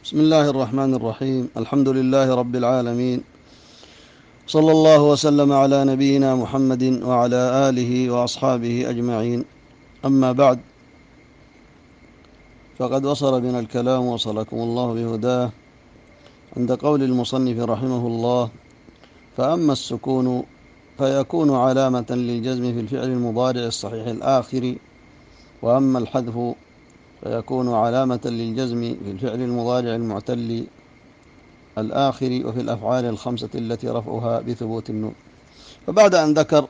بسم الله الرحمن الرحيم. الحمد لله رب العالمين، صلى الله وسلم على نبينا محمد وعلى آله وأصحابه أجمعين. أما بعد، فقد وصل بنا الكلام وصلكم الله بهداه عند قول المصنف رحمه الله: فأما السكون فيكون علامة للجزم في الفعل المضارع الصحيح الآخر، وأما الحذف فيكون علامة للجزم في الفعل المضارع المعتل الآخر، وفي الأفعال الخمسة التي رفعها بثبوت النون. فبعد أن ذكر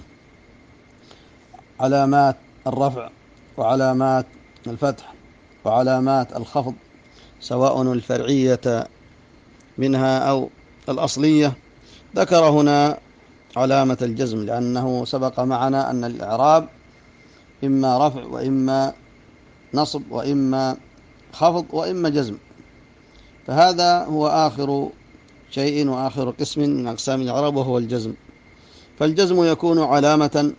علامات الرفع وعلامات الفتح وعلامات الخفض سواء الفرعية منها أو الأصلية، ذكر هنا علامة الجزم، لأنه سبق معنا أن الإعراب إما رفع وإما نصب وإما خفض وإما جزم، فهذا هو آخر شيء وآخر قسم من أقسام الإعراب، وهو الجزم. فالجزم يكون علامة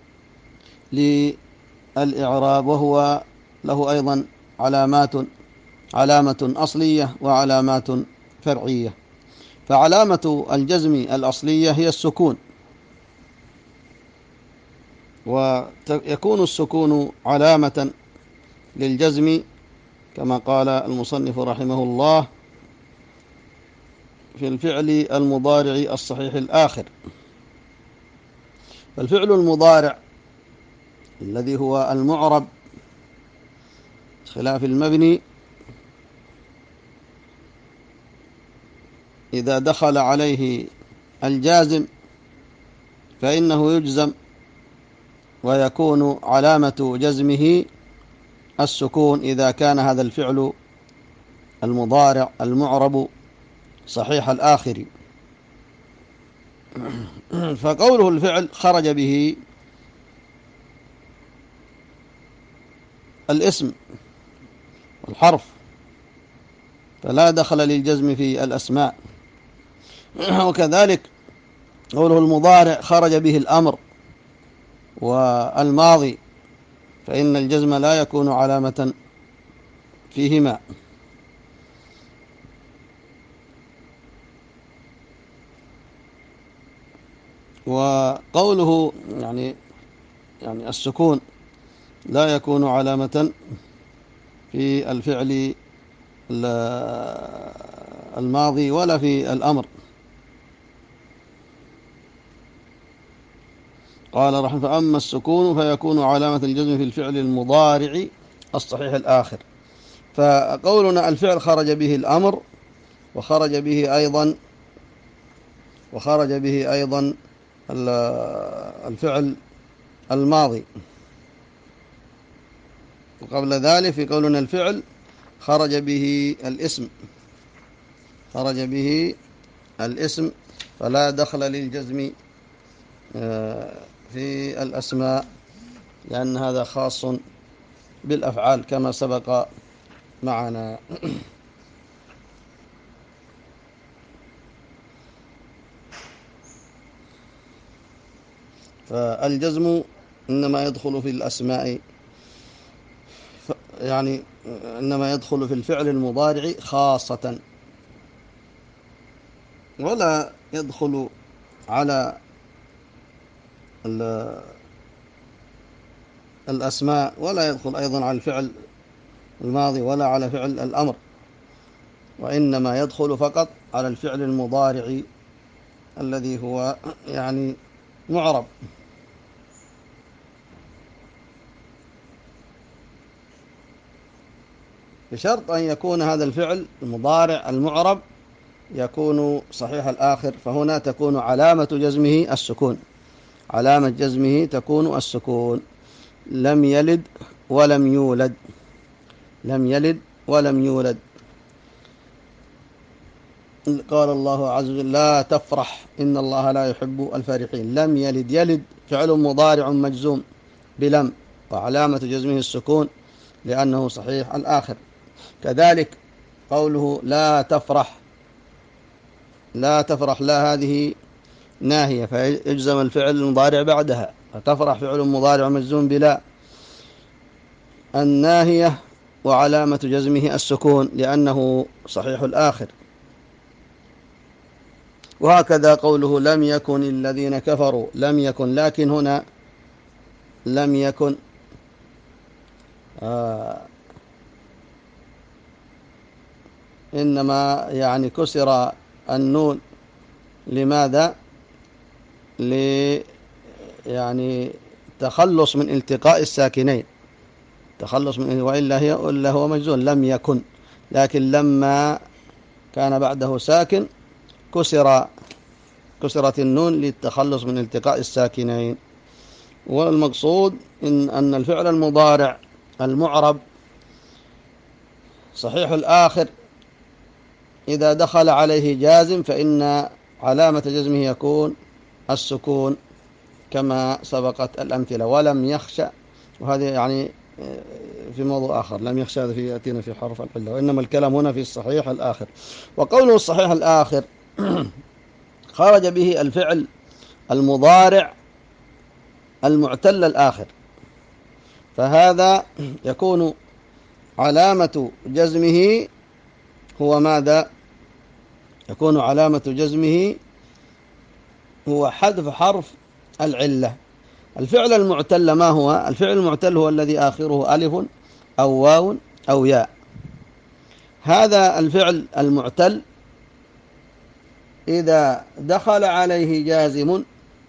للإعراب، وهو له أيضا علامة أصلية وعلامات فرعية. فعلامة الجزم الأصلية هي السكون، ويكون السكون علامة للجزم كما قال المصنف رحمه الله في الفعل المضارع الصحيح الآخر. فالفعل المضارع الذي هو المعرب خلاف المبني، إذا دخل عليه الجازم فإنه يجزم، ويكون علامة جزمه السكون إذا كان هذا الفعل المضارع المعرب صحيح الآخر. فقوله الفعل خرج به الاسم والحرف، فلا دخل للجزم في الأسماء. وكذلك قوله المضارع خرج به الأمر والماضي، فإن الجزم لا يكون علامة فيهما. وقوله يعني السكون لا يكون علامة في الفعل الماضي ولا في الأمر. قال رحمه: فأما السكون فيكون علامة الجزم في الفعل المضارع الصحيح الآخر. فقولنا الفعل خرج به الأمر، وخرج به أيضا الفعل الماضي. وقبل ذلك في قولنا الفعل خرج به الاسم، فلا دخل للجزم في الأسماء، لأن هذا خاص بالأفعال كما سبق معنا. فالجزم إنما يدخل في الأسماء، يعني إنما يدخل في الفعل المضارع خاصة، ولا يدخل على الأسماء، ولا يدخل أيضا على الفعل الماضي ولا على فعل الأمر، وإنما يدخل فقط على الفعل المضارع الذي هو معرب. بشرط أن يكون هذا الفعل المضارع المعرب يكون صحيح الآخر، فهنا تكون علامة جزمه السكون. علامة جزمه تكون السكون. لم يلد ولم يولد. قال الله عز وجل: لا تفرح إن الله لا يحب الفارحين. لم يلد فعل مضارع مجزوم بلم، وعلامة جزمه السكون لأنه صحيح الآخر. كذلك قوله لا تفرح، لا هذه ناهية، فيجزم الفعل المضارع بعدها، فتفرح فعل مضارع مجزوم بلا. الناهية وعلامة جزمه السكون لأنه صحيح الآخر. وهكذا قوله لم يكن الذين كفروا، لم يكن، لكن هنا لم يكن إنما يعني كسر النون. لماذا؟ يعني تخلص من التقاء الساكنين، تخلص من، وإلا هو مجزوم لم يكن، لكن لما كان بعده ساكن كسرت النون للتخلص من التقاء الساكنين. والمقصود أن الفعل المضارع المعرب صحيح الآخر إذا دخل عليه جازم فإن علامة جزمه يكون السكون كما سبقت الأمثلة. ولم يخشى، وهذا يعني في موضوع آخر، لم يخشى هذا يأتينا في حرف العلة، وإنما الكلام هنا في الصحيح الآخر. وقوله الصحيح الآخر خرج به الفعل المضارع المعتل الآخر، فهذا يكون علامة جزمه هو ماذا؟ يكون علامة جزمه هو حذف حرف العلة. الفعل المعتل ما هو؟ الفعل المعتل هو الذي آخره ألف أو واو أو ياء. هذا الفعل المعتل إذا دخل عليه جازم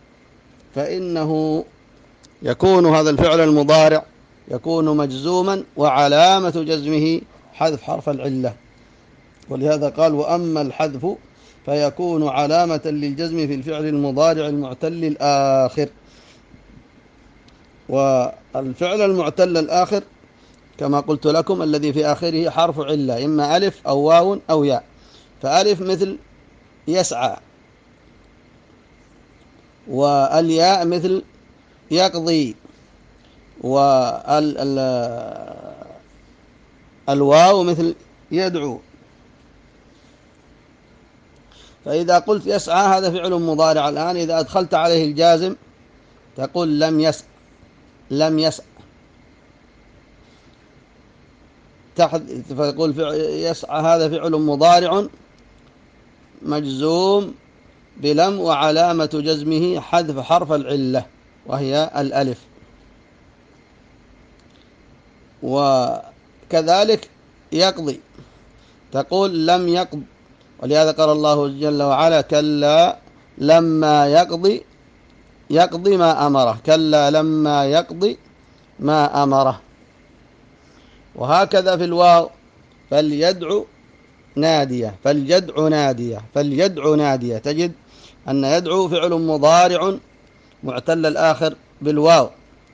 فإنه يكون هذا الفعل المضارع يكون مجزوما، وعلامة جزمه حذف حرف العلة. ولهذا قال وأما الحذف فيكون علامة للجزم في الفعل المضارع المعتل الآخر. والفعل المعتل الآخر كما قلت لكم الذي في آخره حرف علة، إما ألف أو واو أو ياء. فألف مثل يسعى، والياء مثل يقضي، والواو مثل يدعو. فإذا قلت يسعى هذا فعل مضارع، الآن إذا أدخلت عليه الجازم تقول لم يسع، لم يسع، فيقول يسعى هذا فعل مضارع مجزوم بلم، وعلامة جزمه حذف حرف العلة وهي الألف. وكذلك يقضي تقول لم يقض، ولهذا قال الله جل وعلا كلا لما يقضي ما أمره، كلا لما يقضي ما أمره. وهكذا في الواو فليدعو نادية، فليدعو نادية، فليدعو نادية، تجد أن يدعو فعل مضارع معتل الآخر بالواو،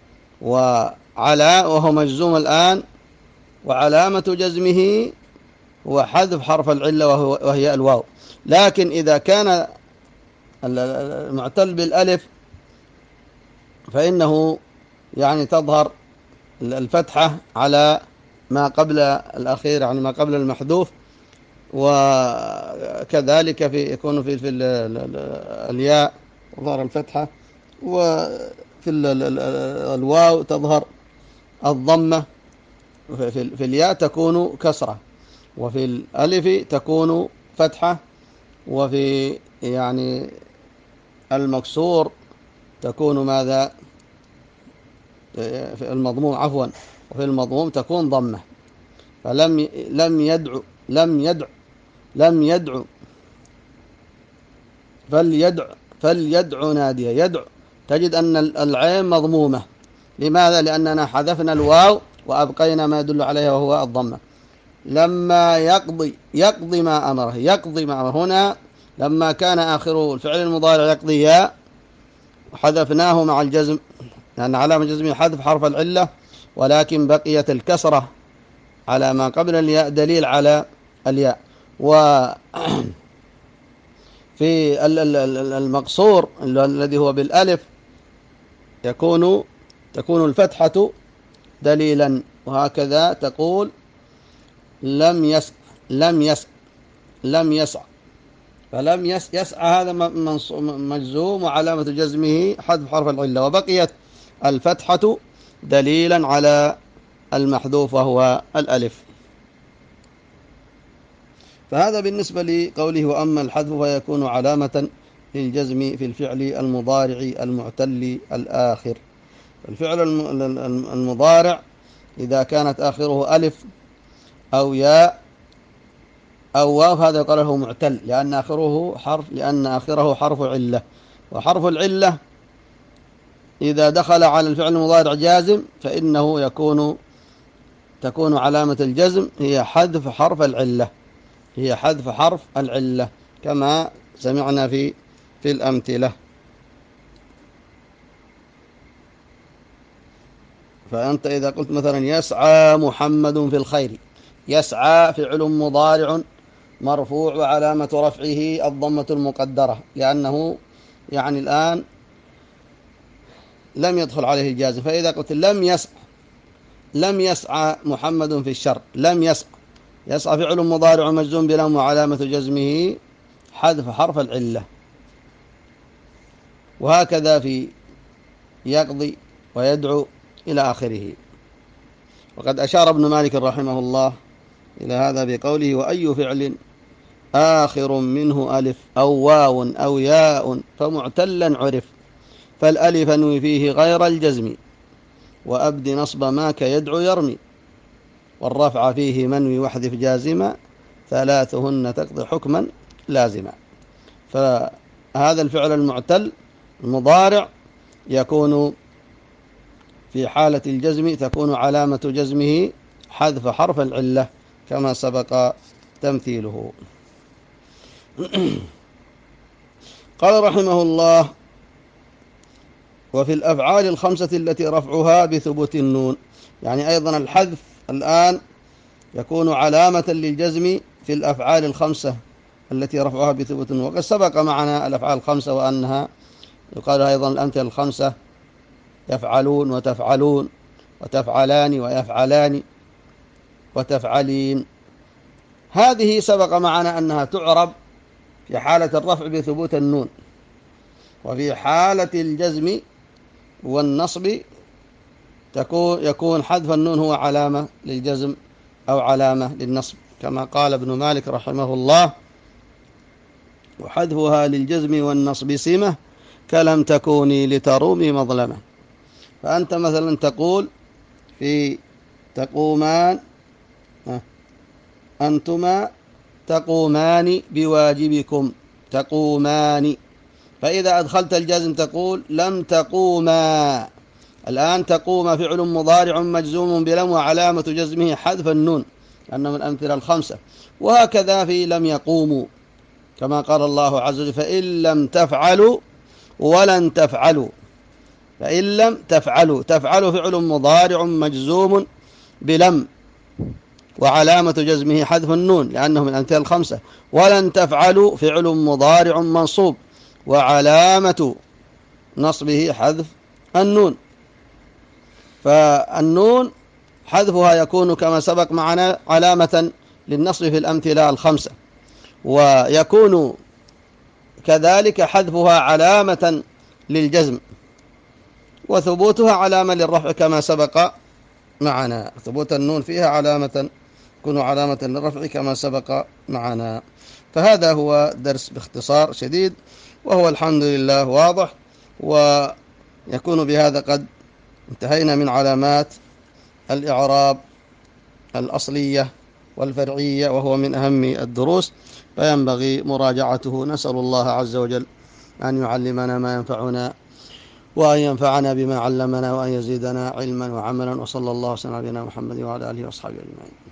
وهو مجزوم الآن، وعلامة جزمه هو حذف حرف العلة وهي الواو. لكن إذا كان المعتل بالألف فإنه يعني تظهر الفتحة على ما قبل الأخير، يعني ما قبل المحذوف. وكذلك يكون في الياء تظهر الفتحة، وفي الواو تظهر الضمة، في الياء تكون كسرة، وفي الألف تكون فتحة، وفي يعني المكسور تكون ماذا؟ في المضموم عفوا، وفي المضموم تكون ضمة. لم يدعو فليدعو نادية، يدعو، تجد أن العين مضمومة. لماذا؟ لأننا حذفنا الواو وأبقينا ما يدل عليها وهو الضمة. لما يقضي ما أمره، يقضي ما أمره. هنا لما كان آخره الفعل المضارع يقضي ياء وحذفناه مع الجزم، لأن علامة جزمه حذف حرف العلة، ولكن بقيت الكسرة على ما قبل الياء دليل على الياء. وفي المقصور الذي هو بالألف تكون الفتحة دليلا. وهكذا تقول لم يسع، فلم يسعى هذا مجزوم، وعلامة جزمه حذف حرف العلة، وبقيت الفتحة دليلا على المحذوف وهو الألف. فهذا بالنسبة لقوله وأما الحذف فيكون علامة للجزم في الفعل المضارع المعتل الآخر. الفعل المضارع إذا كانت آخره ألف أو ياء أو واو هذا يقال له معتل لأن آخره حرف علة، وحرف العلة إذا دخل على الفعل المضارع جازم فإنه تكون علامة الجزم هي حذف حرف العلة كما سمعنا في الأمثلة. فأنت إذا قلت مثلا يسعى محمد في الخير، يسعى فعل مضارع مرفوع وعلامة رفعه الضمة المقدرة لأنه يعني الآن لم يدخل عليه الجازم. فإذا قلت لم يسعى محمد في الشر، لم يسعى فعل مضارع مجزوم بلم وعلامة جزمه حذف حرف العلة. وهكذا في يقضي ويدعو إلى آخره. وقد أشار ابن مالك رحمه الله إلى هذا بقوله وأي فعل آخر منه ألف أو واو أو ياء فمعتلا عرف، فالألف انوي فيه غير الجزم، وأبد نصب ما كيدعو يرمي، والرفع فيه منوي واحذف جازما، ثلاثهن تقضي حكما لازما. فهذا الفعل المعتل المضارع يكون في حالة الجزم تكون علامة جزمه حذف حرف العلة كما سبق تمثيله. قال رحمه الله وفي الأفعال الخمسة التي رفعها بثبوت النون، يعني أيضا الحذف الآن يكون علامة للجزم في الأفعال الخمسة التي رفعها بثبوت النون. وقد سبق معنا الأفعال الخمسة وأنها يقال أيضا الأمثلة الخمسة يفعلون وتفعلون وتفعلان ويفعلان وتفعلين. هذه سبق معنا أنها تعرب في حالة الرفع بثبوت النون، وفي حالة الجزم والنصب يكون حذف النون هو علامة للجزم أو علامة للنصب كما قال ابن مالك رحمه الله وحذفها للجزم والنصب سمة كلم تكوني لترومي مظلمة. فأنت مثلا تقول في تقومان أنتما تقومان بواجبكم، تقومان، فإذا أدخلت الجزم تقول لم تقوما. الآن تقوم فعل مضارع مجزوم بلم وعلامة جزمه حذف النون لأنه من الأمثلة الخمسة. وهكذا في لم يقوموا كما قال الله عز وجل فإن لم تفعلوا ولن تفعلوا. فإن لم تفعلوا، تفعلوا فعل مضارع مجزوم بلم وعلامة جزمه حذف النون لأنه من الأمثلة الخمسة. ولن تفعلوا فعل مضارع منصوب وعلامة نصبه حذف النون. فالنون حذفها يكون كما سبق معنا علامة للنصب في الأمثلة الخمسة، ويكون كذلك حذفها علامة للجزم، وثبوتها علامة للرفع كما سبق معنا. ثبوت النون فيها علامة تكون علامة للرفع كما سبق معنا. فهذا هو درس باختصار شديد، وهو الحمد لله واضح. ويكون بهذا قد انتهينا من علامات الإعراب الأصلية والفرعية، وهو من أهم الدروس فينبغي مراجعته. نسأل الله عز وجل أن يعلمنا ما ينفعنا وأن ينفعنا بما علمنا وأن يزيدنا علما وعملا. وصلى الله وسلم على نبينا محمد وعلى آله وأصحابه أجمعين.